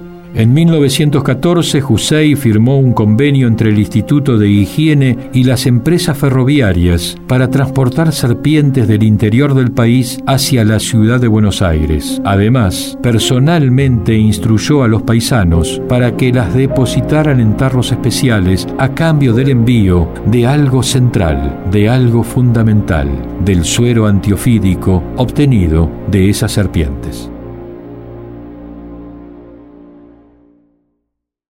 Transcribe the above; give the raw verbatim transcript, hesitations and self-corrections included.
En mil novecientos catorce, Hussein firmó un convenio entre el Instituto de Higiene y las empresas ferroviarias para transportar serpientes del interior del país hacia la ciudad de Buenos Aires. Además, personalmente instruyó a los paisanos para que las depositaran en tarros especiales a cambio del envío de algo central, de algo fundamental, del suero antiofídico obtenido de esas serpientes.